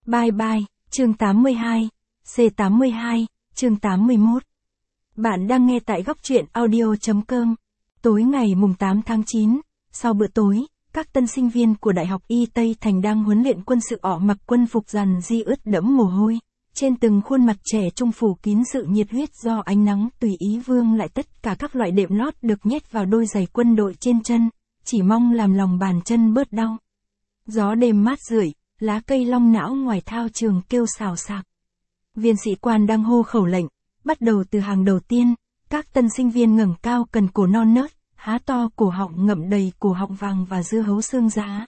Bye bye, chương 82, C82, chương 81. Bạn đang nghe tại góc truyện audio.com. Tối ngày mùng 8 tháng 9, sau bữa tối, các tân sinh viên của Đại học Y Tây Thành đang huấn luyện quân sự mặc quân phục rằn di ướt đẫm mồ hôi. Trên từng khuôn mặt trẻ trung phủ kín sự nhiệt huyết do ánh nắng tùy ý vương lại tất cả các loại đệm lót được nhét vào đôi giày quân đội trên chân, chỉ mong làm lòng bàn chân bớt đau. Gió đêm mát rượi, lá cây long não ngoài thao trường kêu xào xạc. Viên sĩ quan đang hô khẩu lệnh, bắt đầu từ hàng đầu tiên, các tân sinh viên ngẩng cao cần cổ non nớt, há to cổ họng ngậm đầy củ họng vàng và dưa hấu xương giá.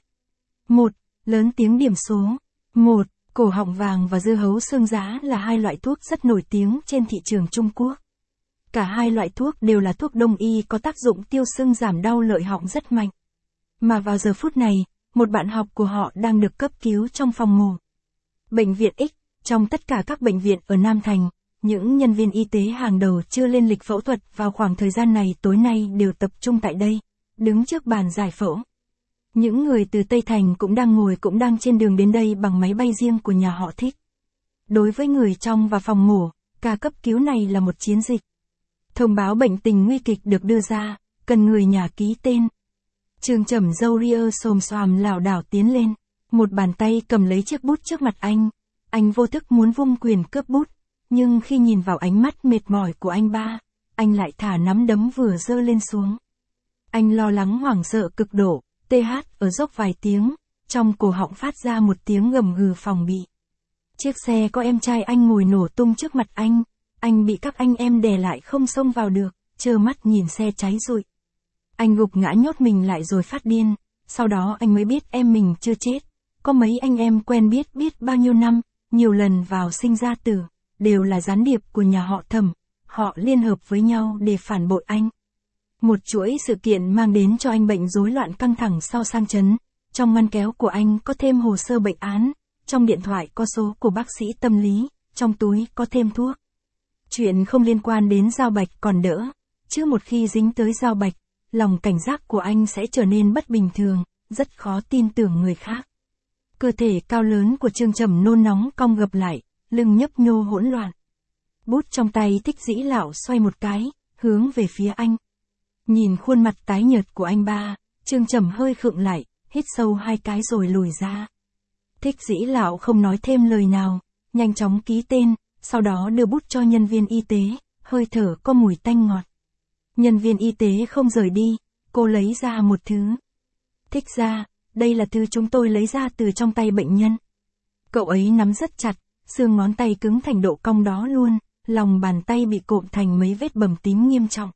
1. Lớn tiếng điểm số. 1. Cổ họng vàng và dưa hấu xương giá là hai loại thuốc rất nổi tiếng trên thị trường Trung Quốc. Cả hai loại thuốc đều là thuốc đông y có tác dụng tiêu sưng giảm đau lợi họng rất mạnh. Mà vào giờ phút này, một bạn học của họ đang được cấp cứu trong phòng mổ. Bệnh viện X, trong tất cả các bệnh viện ở Nam Thành, những nhân viên y tế hàng đầu chưa lên lịch phẫu thuật vào khoảng thời gian này tối nay đều tập trung tại đây, đứng trước bàn giải phẫu. Những người từ Tây Thành cũng đang trên đường đến đây bằng máy bay riêng của nhà họ Thích. Đối với người trong và phòng mổ, ca cấp cứu này là một chiến dịch. Thông báo bệnh tình nguy kịch được đưa ra, cần người nhà ký tên. Trương Trầm râu ria xồm xoàm lảo đảo tiến lên, một bàn tay cầm lấy chiếc bút trước mặt anh vô thức muốn vung quyền cướp bút, nhưng khi nhìn vào ánh mắt mệt mỏi của anh ba, anh lại thả nắm đấm vừa giơ lên xuống. Anh lo lắng hoảng sợ cực độ, TH ở dốc vài tiếng, trong cổ họng phát ra một tiếng gầm gừ phòng bị. Chiếc xe có em trai anh ngồi nổ tung trước mặt anh bị các anh em đè lại không xông vào được, trơ mắt nhìn xe cháy rụi. Anh gục ngã nhốt mình lại rồi phát điên, sau đó anh mới biết em mình chưa chết, có mấy anh em quen biết bao nhiêu năm, nhiều lần vào sinh ra tử, đều là gián điệp của nhà họ Thẩm, họ liên hợp với nhau để phản bội anh. Một chuỗi sự kiện mang đến cho anh bệnh rối loạn căng thẳng sau sang chấn, trong ngăn kéo của anh có thêm hồ sơ bệnh án, trong điện thoại có số của bác sĩ tâm lý, trong túi có thêm thuốc. Chuyện không liên quan đến Giao Bạch còn đỡ, chứ một khi dính tới Giao Bạch, lòng cảnh giác của anh sẽ trở nên bất bình thường, rất khó tin tưởng người khác. Cơ thể cao lớn của Trương Trầm nôn nóng cong gập lại, lưng nhấp nhô hỗn loạn. Bút trong tay Thích Dĩ Lão xoay một cái, hướng về phía anh. Nhìn khuôn mặt tái nhợt của anh ba, Trương Trầm hơi khựng lại, hít sâu hai cái rồi lùi ra. Thích Dĩ Lão không nói thêm lời nào, nhanh chóng ký tên, sau đó đưa bút cho nhân viên y tế, hơi thở có mùi tanh ngọt. Nhân viên y tế không rời đi, cô lấy ra một thứ. Thích ra, đây là thứ chúng tôi lấy ra từ trong tay bệnh nhân. Cậu ấy nắm rất chặt, xương ngón tay cứng thành độ cong đó luôn, lòng bàn tay bị cộm thành mấy vết bầm tím nghiêm trọng.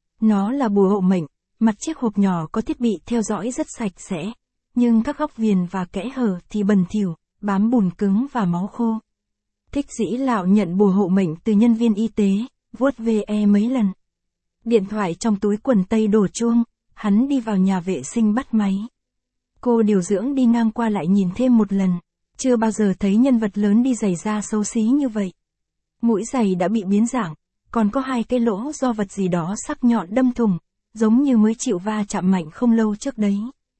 Nó là bùa hộ mệnh, mặt chiếc hộp nhỏ có thiết bị theo dõi rất sạch sẽ, nhưng các góc viền và kẽ hở thì bẩn thỉu, bám bùn cứng và máu khô. Thích Dĩ Lão nhận bùa hộ mệnh từ nhân viên y tế, vuốt ve mấy lần. Điện thoại trong túi quần tây đổ chuông, hắn đi vào nhà vệ sinh bắt máy. Cô điều dưỡng đi ngang qua lại nhìn thêm một lần, chưa bao giờ thấy nhân vật lớn đi giày da xấu xí như vậy. Mũi giày đã bị biến dạng, còn có hai cái lỗ do vật gì đó sắc nhọn đâm thủng, giống như mới chịu va chạm mạnh không lâu trước đấy.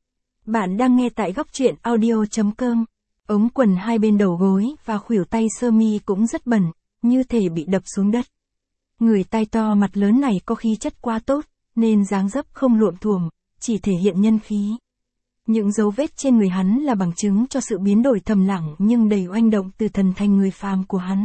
Bạn đang nghe tại góc truyện audio.com. Ống quần hai bên đầu gối và khuỷu tay sơ mi cũng rất bẩn, như thể bị đập xuống đất. Người tai to mặt lớn này có khí chất quá tốt, nên dáng dấp không luộm thuộm, chỉ thể hiện nhân khí. Những dấu vết trên người hắn là bằng chứng cho sự biến đổi thầm lặng nhưng đầy oanh động từ thần thành người phàm của hắn.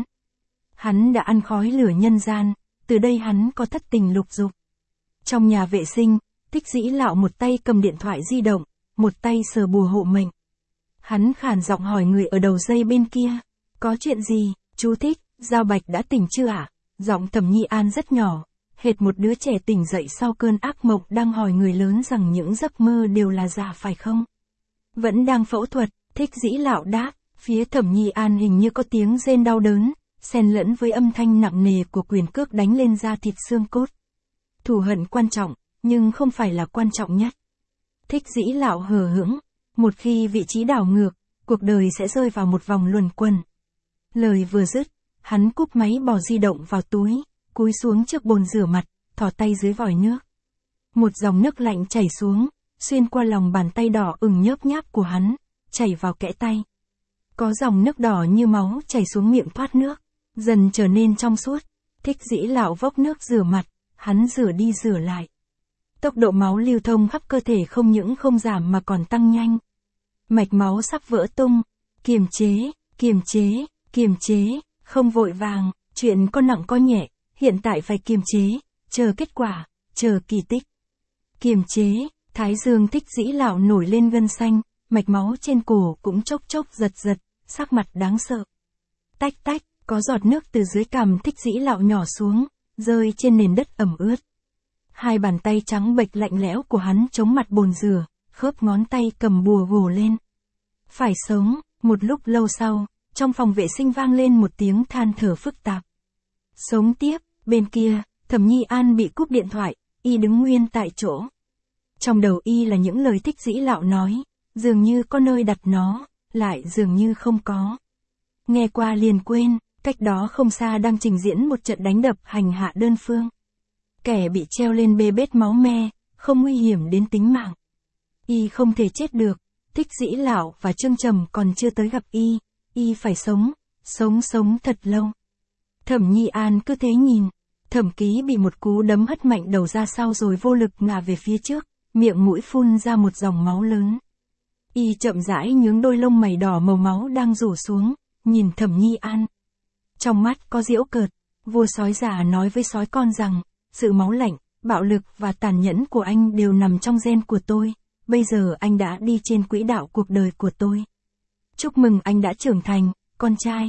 Hắn đã ăn khói lửa nhân gian, từ đây hắn có thất tình lục dục. Trong nhà vệ sinh, Thích Dĩ Lão một tay cầm điện thoại di động, một tay sờ bùa hộ mệnh. Hắn khàn giọng hỏi người ở đầu dây bên kia, có chuyện gì, chú Thích, Giao Bạch đã tỉnh chưa ạ? Giọng Thẩm Nhi An rất nhỏ, hệt một đứa trẻ tỉnh dậy sau cơn ác mộng đang hỏi người lớn rằng những giấc mơ đều là giả phải không? Vẫn đang phẫu thuật, Thích Dĩ Lão đáp, phía Thẩm Nhi An hình như có tiếng rên đau đớn, xen lẫn với âm thanh nặng nề của quyền cước đánh lên da thịt xương cốt. Thù hận quan trọng, nhưng không phải là quan trọng nhất. Thích Dĩ Lão hờ hững, một khi vị trí đảo ngược, cuộc đời sẽ rơi vào một vòng luẩn quẩn. Lời vừa dứt, hắn cúp máy bỏ di động vào túi, cúi xuống trước bồn rửa mặt, thò tay dưới vòi nước. Một dòng nước lạnh chảy xuống, xuyên qua lòng bàn tay đỏ ửng nhớp nháp của hắn, chảy vào kẽ tay. Có dòng nước đỏ như máu chảy xuống miệng thoát nước, dần trở nên trong suốt. Thích Dĩ Lạo vốc nước rửa mặt, hắn rửa đi rửa lại. Tốc độ máu lưu thông khắp cơ thể không những không giảm mà còn tăng nhanh. Mạch máu sắp vỡ tung, kiềm chế, kiềm chế, kiềm chế, không vội vàng, chuyện có nặng có nhẹ, hiện tại phải kiềm chế, chờ kết quả, chờ kỳ tích. Kiềm chế, thái dương Thích Dĩ Lạo nổi lên gân xanh, mạch máu trên cổ cũng chốc chốc giật giật, sắc mặt đáng sợ. Tách tách, có giọt nước từ dưới cằm Thích Dĩ Lạo nhỏ xuống, rơi trên nền đất ẩm ướt. Hai bàn tay trắng bệch lạnh lẽo của hắn chống mặt bồn rửa, khớp ngón tay cầm bùa gồ lên. Phải sống, một lúc lâu sau, trong phòng vệ sinh vang lên một tiếng than thở phức tạp. Sống tiếp, bên kia, Thẩm Nhi An bị cúp điện thoại, y đứng nguyên tại chỗ. Trong đầu y là những lời Thích Dĩ Lạo nói, dường như có nơi đặt nó, lại dường như không có. Nghe qua liền quên, cách đó không xa đang trình diễn một trận đánh đập hành hạ đơn phương. Kẻ bị treo lên bê bết máu me, không nguy hiểm đến tính mạng. Y không thể chết được, Thích Dĩ Lạo và Trương Trầm còn chưa tới gặp y phải sống thật lâu. Thẩm Nhi An cứ thế nhìn, Thẩm Ký bị một cú đấm hất mạnh đầu ra sau rồi vô lực ngả về phía trước, miệng mũi phun ra một dòng máu lớn. Y chậm rãi nhướng đôi lông mày đỏ màu máu đang rủ xuống, nhìn Thẩm Nhi An. Trong mắt có giễu cợt, vua sói già nói với sói con rằng, sự máu lạnh, bạo lực và tàn nhẫn của anh đều nằm trong gen của tôi, bây giờ anh đã đi trên quỹ đạo cuộc đời của tôi. Chúc mừng anh đã trưởng thành, con trai.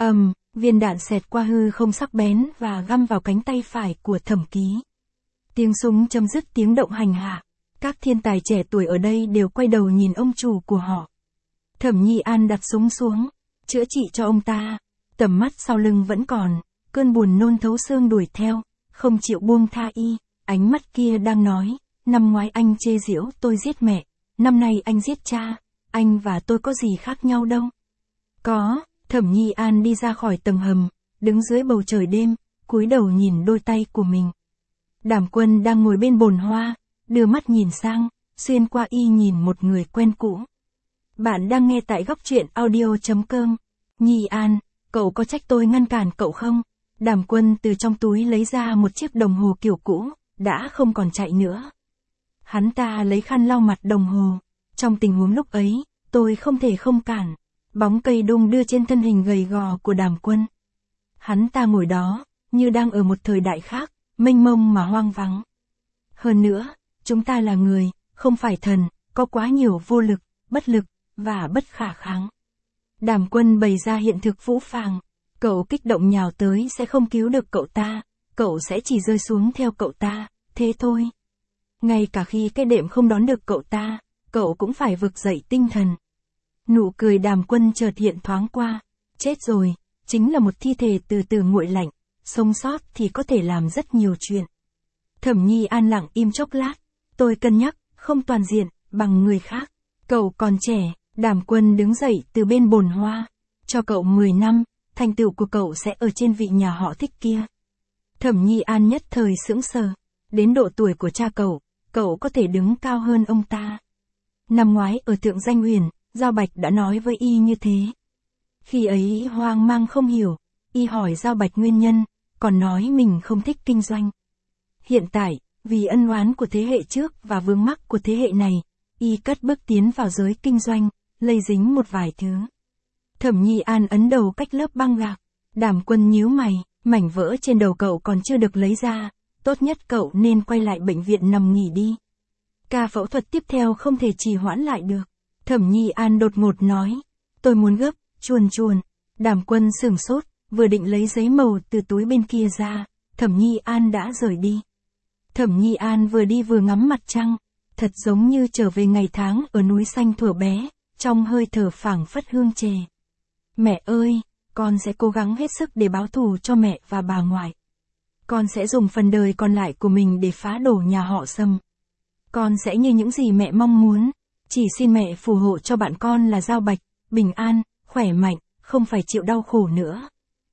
Viên đạn xẹt qua hư không sắc bén và găm vào cánh tay phải của Thẩm Ký. Tiếng súng chấm dứt tiếng động hành hạ. Các thiên tài trẻ tuổi ở đây đều quay đầu nhìn ông chủ của họ. Thẩm Nhi An đặt súng xuống, chữa trị cho ông ta. Tầm mắt sau lưng vẫn còn, cơn buồn nôn thấu xương đuổi theo, không chịu buông tha y. Ánh mắt kia đang nói, năm ngoái anh chê giễu tôi giết mẹ, năm nay anh giết cha, anh và tôi có gì khác nhau đâu. Có. Thẩm Nhi An đi ra khỏi tầng hầm, đứng dưới bầu trời đêm, cúi đầu nhìn đôi tay của mình. Đàm Quân đang ngồi bên bồn hoa, đưa mắt nhìn sang, xuyên qua y nhìn một người quen cũ. Bạn đang nghe tại góc truyện audio.com. Nhi An, cậu có trách tôi ngăn cản cậu không? Đàm Quân từ trong túi lấy ra một chiếc đồng hồ kiểu cũ, đã không còn chạy nữa. Hắn ta lấy khăn lau mặt đồng hồ. Trong tình huống lúc ấy, tôi không thể không cản. Bóng cây đung đưa trên thân hình gầy gò của Đàm Quân. Hắn ta ngồi đó, như đang ở một thời đại khác, mênh mông mà hoang vắng. Hơn nữa, chúng ta là người, không phải thần, có quá nhiều vô lực, bất lực, và bất khả kháng. Đàm Quân bày ra hiện thực phũ phàng. Cậu kích động nhào tới sẽ không cứu được cậu ta, cậu sẽ chỉ rơi xuống theo cậu ta, thế thôi. Ngay cả khi cái đệm không đón được cậu ta, cậu cũng phải vực dậy tinh thần. Nụ cười Đàm Quân chợt hiện thoáng qua. Chết rồi, chính là một thi thể từ từ nguội lạnh, sống sót thì có thể làm rất nhiều chuyện. Thẩm Nhi An lặng im chốc lát. Tôi cân nhắc, không toàn diện, bằng người khác. Cậu còn trẻ. Đàm Quân đứng dậy từ bên bồn hoa. Cho cậu 10 năm, thành tựu của cậu sẽ ở trên vị nhà họ Thích kia. Thẩm Nhi An nhất thời sững sờ. Đến độ tuổi của cha cậu có thể đứng cao hơn ông ta. Năm ngoái ở Thượng Danh Huyền, Giao Bạch đã nói với y như thế. Khi ấy hoang mang không hiểu, y hỏi Giao Bạch nguyên nhân, còn nói mình không thích kinh doanh. Hiện tại, vì ân oán của thế hệ trước và vướng mắc của thế hệ này, y cất bước tiến vào giới kinh doanh, lây dính một vài thứ. Thẩm Nhi An ấn đầu cách lớp băng gạc. Đàm Quân nhíu mày, mảnh vỡ trên đầu cậu còn chưa được lấy ra, tốt nhất cậu nên quay lại bệnh viện nằm nghỉ đi. Ca phẫu thuật tiếp theo không thể trì hoãn lại được. Thẩm Nhi An đột ngột nói, tôi muốn gấp, chuồn. Đàm Quân sửng sốt, vừa định lấy giấy màu từ túi bên kia ra, Thẩm Nhi An đã rời đi. Thẩm Nhi An vừa đi vừa ngắm mặt trăng, thật giống như trở về ngày tháng ở núi xanh thuở bé, trong hơi thở phảng phất hương chè. Mẹ ơi, con sẽ cố gắng hết sức để báo thù cho mẹ và bà ngoại. Con sẽ dùng phần đời còn lại của mình để phá đổ nhà họ Sâm. Con sẽ như những gì mẹ mong muốn. Chỉ xin mẹ phù hộ cho bạn con là Giao Bạch, bình an, khỏe mạnh, không phải chịu đau khổ nữa.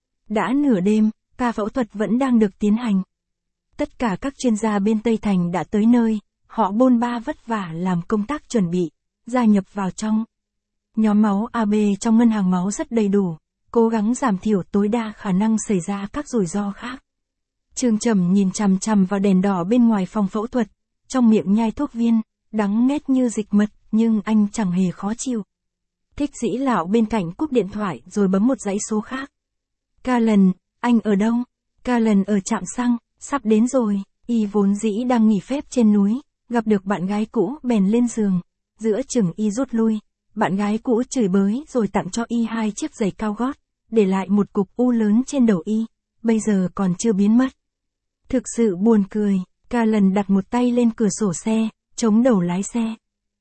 Đã nửa đêm, ca phẫu thuật vẫn đang được tiến hành. Tất cả các chuyên gia bên Tây Thành đã tới nơi, họ bôn ba vất vả làm công tác chuẩn bị, gia nhập vào trong. Nhóm máu AB trong ngân hàng máu rất đầy đủ, cố gắng giảm thiểu tối đa khả năng xảy ra các rủi ro khác. Trương Trầm nhìn chằm chằm vào đèn đỏ bên ngoài phòng phẫu thuật, trong miệng nhai thuốc viên, đắng nghét như dịch mật, nhưng anh chẳng hề khó chịu. Thích Dĩ Lão bên cạnh cúp điện thoại rồi bấm một dãy số khác. Callan, anh ở đâu? Callan ở trạm xăng, sắp đến rồi. Y vốn dĩ đang nghỉ phép trên núi, gặp được bạn gái cũ bèn lên giường. Giữa chừng Y rút lui, bạn gái cũ chửi bới rồi tặng cho Y 2 chiếc giày cao gót, để lại một cục u lớn trên đầu Y, bây giờ còn chưa biến mất. Thực sự buồn cười, Callan đặt một tay lên cửa sổ xe, chống đầu lái xe.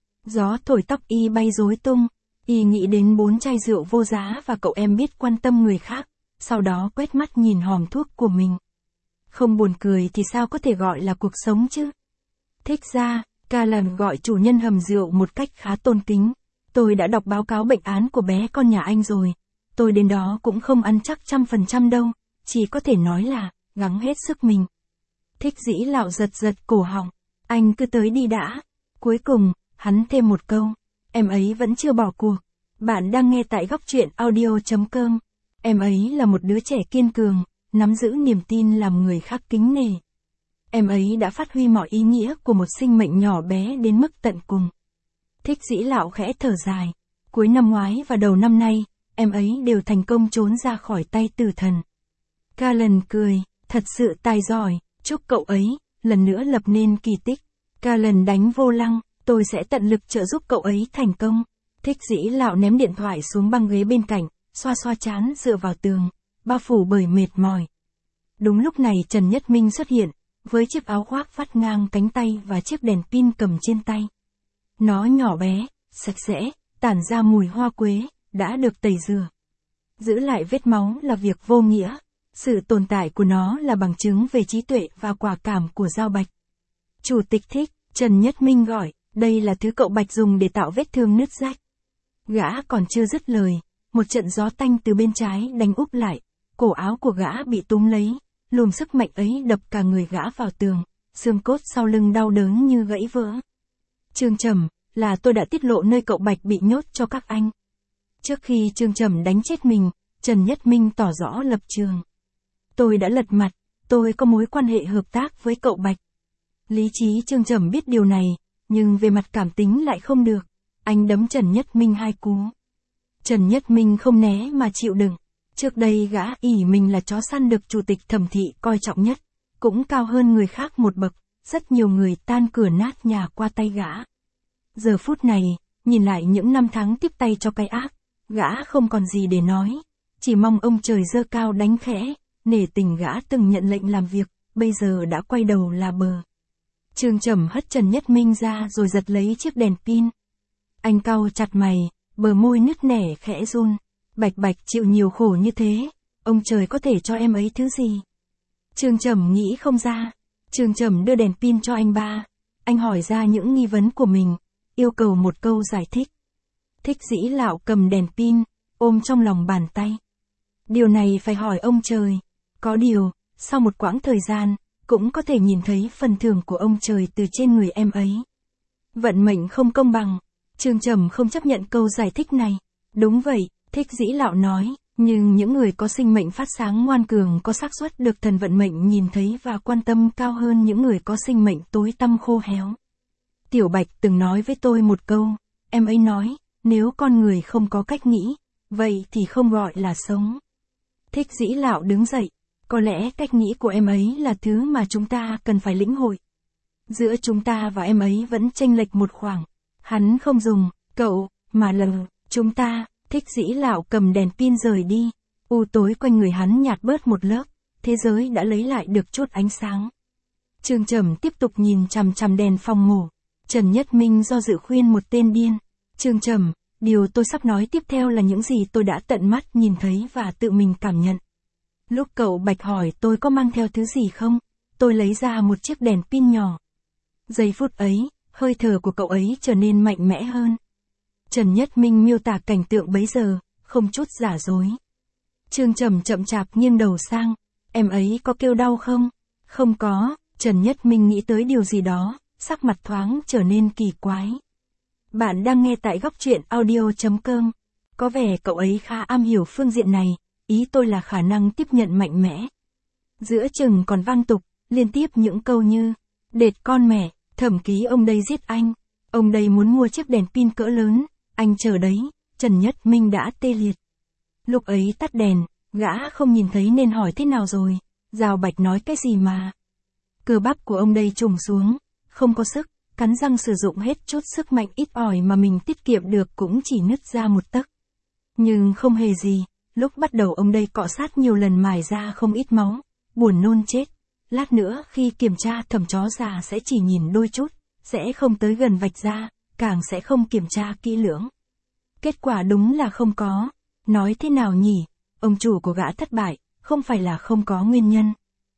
Gió thổi tóc Y bay rối tung, Y nghĩ đến 4 chai rượu vô giá và cậu em biết quan tâm người khác, sau đó quét mắt nhìn hòm thuốc của mình. Không buồn cười thì sao có thể gọi là cuộc sống chứ? Thích ra, Callan gọi chủ nhân hầm rượu một cách khá tôn kính. Tôi đã đọc báo cáo bệnh án của bé con nhà anh rồi. Tôi đến đó cũng không ăn chắc 100% đâu, chỉ có thể nói là, gắng hết sức mình. Thích Dĩ Lão giật giật cổ họng. Anh cứ tới đi đã. Cuối cùng, hắn thêm một câu. Em ấy vẫn chưa bỏ cuộc. Bạn đang nghe tại góc truyện audio.com. Em ấy là một đứa trẻ kiên cường, nắm giữ niềm tin làm người khác kính nể. Em ấy đã phát huy mọi ý nghĩa của một sinh mệnh nhỏ bé đến mức tận cùng. Thích Dĩ Lão khẽ thở dài. Cuối năm ngoái và đầu năm nay, em ấy đều thành công trốn ra khỏi tay tử thần. Callan cười, thật sự tài giỏi, chúc cậu ấy, lần nữa lập nên kỳ tích. Callan đánh vô lăng, tôi sẽ tận lực trợ giúp cậu ấy thành công. Thích Dĩ Lão ném điện thoại xuống băng ghế bên cạnh, xoa xoa trán dựa vào tường, bao phủ bởi mệt mỏi. Đúng lúc này Trần Nhất Minh xuất hiện, với chiếc áo khoác vắt ngang cánh tay và chiếc đèn pin cầm trên tay. Nó nhỏ bé, sạch sẽ, tản ra mùi hoa quế, đã được tẩy rửa. Giữ lại vết máu là việc vô nghĩa. Sự tồn tại của nó là bằng chứng về trí tuệ và quả cảm của Giao Bạch. Chủ tịch thích, Trần Nhất Minh gọi, đây là thứ cậu Bạch dùng để tạo vết thương nứt rách. Gã còn chưa dứt lời, một trận gió tanh từ bên trái đánh úp lại, cổ áo của gã bị túm lấy, luồng sức mạnh ấy đập cả người gã vào tường, xương cốt sau lưng đau đớn như gãy vỡ. Trương Trầm, là tôi đã tiết lộ nơi cậu Bạch bị nhốt cho các anh. Trước khi Trương Trầm đánh chết mình, Trần Nhất Minh tỏ rõ lập trường. Tôi đã lật mặt, tôi có mối quan hệ hợp tác với cậu Bạch. Lý trí Trương Trầm biết điều này, nhưng về mặt cảm tính lại không được. Anh đấm Trần Nhất Minh 2 cú. Trần Nhất Minh không né mà chịu đựng. Trước đây gã ỷ mình là chó săn được chủ tịch Thẩm thị coi trọng nhất, cũng cao hơn người khác một bậc, rất nhiều người tan cửa nát nhà qua tay gã. Giờ phút này, nhìn lại những năm tháng tiếp tay cho cái ác, gã không còn gì để nói, chỉ mong ông trời giơ cao đánh khẽ, nể tình gã từng nhận lệnh làm việc, bây giờ đã quay đầu là bờ. Trương Trầm hất Trần Nhất Minh ra rồi giật lấy chiếc đèn pin. Anh cau chặt mày, bờ môi nứt nẻ khẽ run. Bạch Bạch chịu nhiều khổ như thế, ông trời có thể cho em ấy thứ gì? Trương Trầm nghĩ không ra. Trương Trầm đưa đèn pin cho anh ba. Anh hỏi ra những nghi vấn của mình, yêu cầu một câu giải thích. Thích Dĩ Lão cầm đèn pin, ôm trong lòng bàn tay. Điều này phải hỏi ông trời. Có điều, sau một quãng thời gian, cũng có thể nhìn thấy phần thưởng của ông trời từ trên người em ấy. Vận mệnh không công bằng. Trương Trầm không chấp nhận câu giải thích này. Đúng vậy, Thích Dĩ Lão nói, nhưng những người có sinh mệnh phát sáng ngoan cường có xác suất được thần vận mệnh nhìn thấy và quan tâm cao hơn những người có sinh mệnh tối tăm khô héo. Tiểu Bạch từng nói với tôi một câu, em ấy nói, nếu con người không có cách nghĩ, vậy thì không gọi là sống. Thích Dĩ Lão đứng dậy, có lẽ cách nghĩ của em ấy là thứ mà chúng ta cần phải lĩnh hội. Giữa chúng ta và em ấy vẫn chênh lệch một khoảng. Hắn không dùng cậu, mà là chúng ta. Thích Dĩ Lão cầm đèn pin rời đi. U tối quanh người hắn nhạt bớt một lớp, thế giới đã lấy lại được chút ánh sáng. Trương Trầm tiếp tục nhìn chằm chằm đèn phòng ngủ. Trần Nhất Minh do dự khuyên một tên điên. Trương Trầm, điều tôi sắp nói tiếp theo là những gì tôi đã tận mắt nhìn thấy và tự mình cảm nhận. Lúc cậu Bạch hỏi tôi có mang theo thứ gì không, tôi lấy ra một chiếc đèn pin nhỏ. Giây phút ấy, hơi thở của cậu ấy trở nên mạnh mẽ hơn. Trần Nhất Minh miêu tả cảnh tượng bấy giờ, không chút giả dối. Trương Trầm chậm chạp nghiêng đầu sang, em ấy có kêu đau không? Không có. Trần Nhất Minh nghĩ tới điều gì đó, sắc mặt thoáng trở nên kỳ quái. Bạn đang nghe tại góc truyện audio.com. Có vẻ cậu ấy khá am hiểu phương diện này, ý tôi là khả năng tiếp nhận mạnh mẽ. Giữa chừng còn vang tục, liên tiếp những câu như, đệt con mẹ, thẩm ký ông đây giết anh, ông đây muốn mua chiếc đèn pin cỡ lớn, anh chờ đấy, Trần Nhất Minh đã tê liệt. Lúc ấy tắt đèn, gã không nhìn thấy nên hỏi thế nào rồi, Giao Bạch nói cái gì mà. Cơ bắp của ông đây trùng xuống, không có sức, cắn răng sử dụng hết chút sức mạnh ít ỏi mà mình tiết kiệm được cũng chỉ nứt ra một tấc. Nhưng không hề gì, lúc bắt đầu ông đây cọ sát nhiều lần mài ra không ít máu, buồn nôn chết. Lát nữa khi kiểm tra thẩm chó già sẽ chỉ nhìn đôi chút, sẽ không tới gần vạch ra, càng sẽ không kiểm tra kỹ lưỡng. Kết quả đúng là không có. Nói thế nào nhỉ, ông chủ của gã thất bại, không phải là không có nguyên nhân.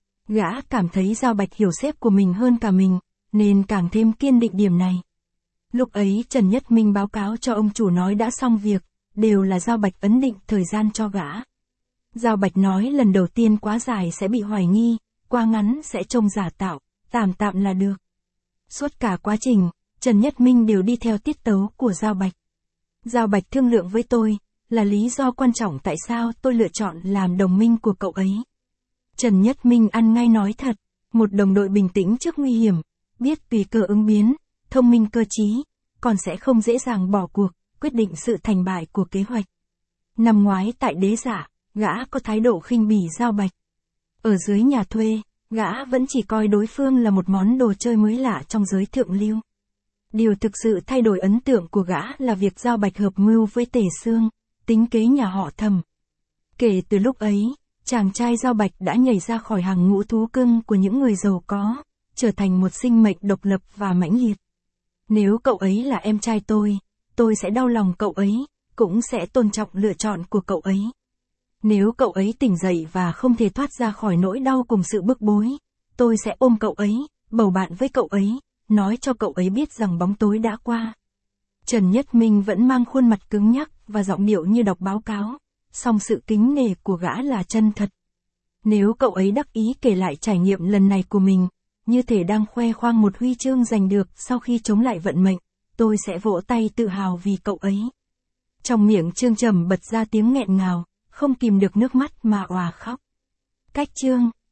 Gã cảm thấy Giao Bạch hiểu sếp của mình hơn cả mình, nên càng thêm kiên định điểm này. Lúc ấy Trần Nhất Minh báo cáo cho ông chủ nói đã xong việc, đều là Giao Bạch ấn định thời gian cho gã. Giao Bạch nói lần đầu tiên quá dài sẽ bị hoài nghi, quá ngắn sẽ trông giả tạo, tạm là được. Suốt cả quá trình, Trần Nhất Minh đều đi theo tiết tấu của Giao Bạch. Giao Bạch thương lượng với tôi, là lý do quan trọng tại sao tôi lựa chọn làm đồng minh của cậu ấy. Trần Nhất Minh ăn ngay nói thật, một đồng đội bình tĩnh trước nguy hiểm, biết tùy cơ ứng biến, thông minh cơ trí, còn sẽ không dễ dàng bỏ cuộc, quyết định sự thành bại của kế hoạch. Năm ngoái tại Đế Dạ, gã có thái độ khinh bỉ Giao Bạch. Ở dưới nhà thuê, gã vẫn chỉ coi đối phương là một món đồ chơi mới lạ trong giới thượng lưu. Điều thực sự thay đổi ấn tượng của gã là việc Giao Bạch hợp mưu với Tề Sương, tính kế nhà họ Thẩm. Kể từ lúc ấy, chàng trai Giao Bạch đã nhảy ra khỏi hàng ngũ thú cưng của những người giàu có, trở thành một sinh mệnh độc lập và mãnh liệt. Nếu cậu ấy là em trai tôi sẽ đau lòng cậu ấy, cũng sẽ tôn trọng lựa chọn của cậu ấy. Nếu cậu ấy tỉnh dậy và không thể thoát ra khỏi nỗi đau cùng sự bức bối, tôi sẽ ôm cậu ấy, bầu bạn với cậu ấy, nói cho cậu ấy biết rằng bóng tối đã qua. Trần Nhất Minh vẫn mang khuôn mặt cứng nhắc và giọng điệu như đọc báo cáo, song sự kính nể của gã là chân thật. Nếu cậu ấy đắc ý kể lại trải nghiệm lần này của mình, như thể đang khoe khoang một huy chương giành được sau khi chống lại vận mệnh, tôi sẽ vỗ tay tự hào vì cậu ấy. Trong miệng Trương Trầm bật ra tiếng nghẹn ngào, không kìm được nước mắt mà òa khóc. Cách chương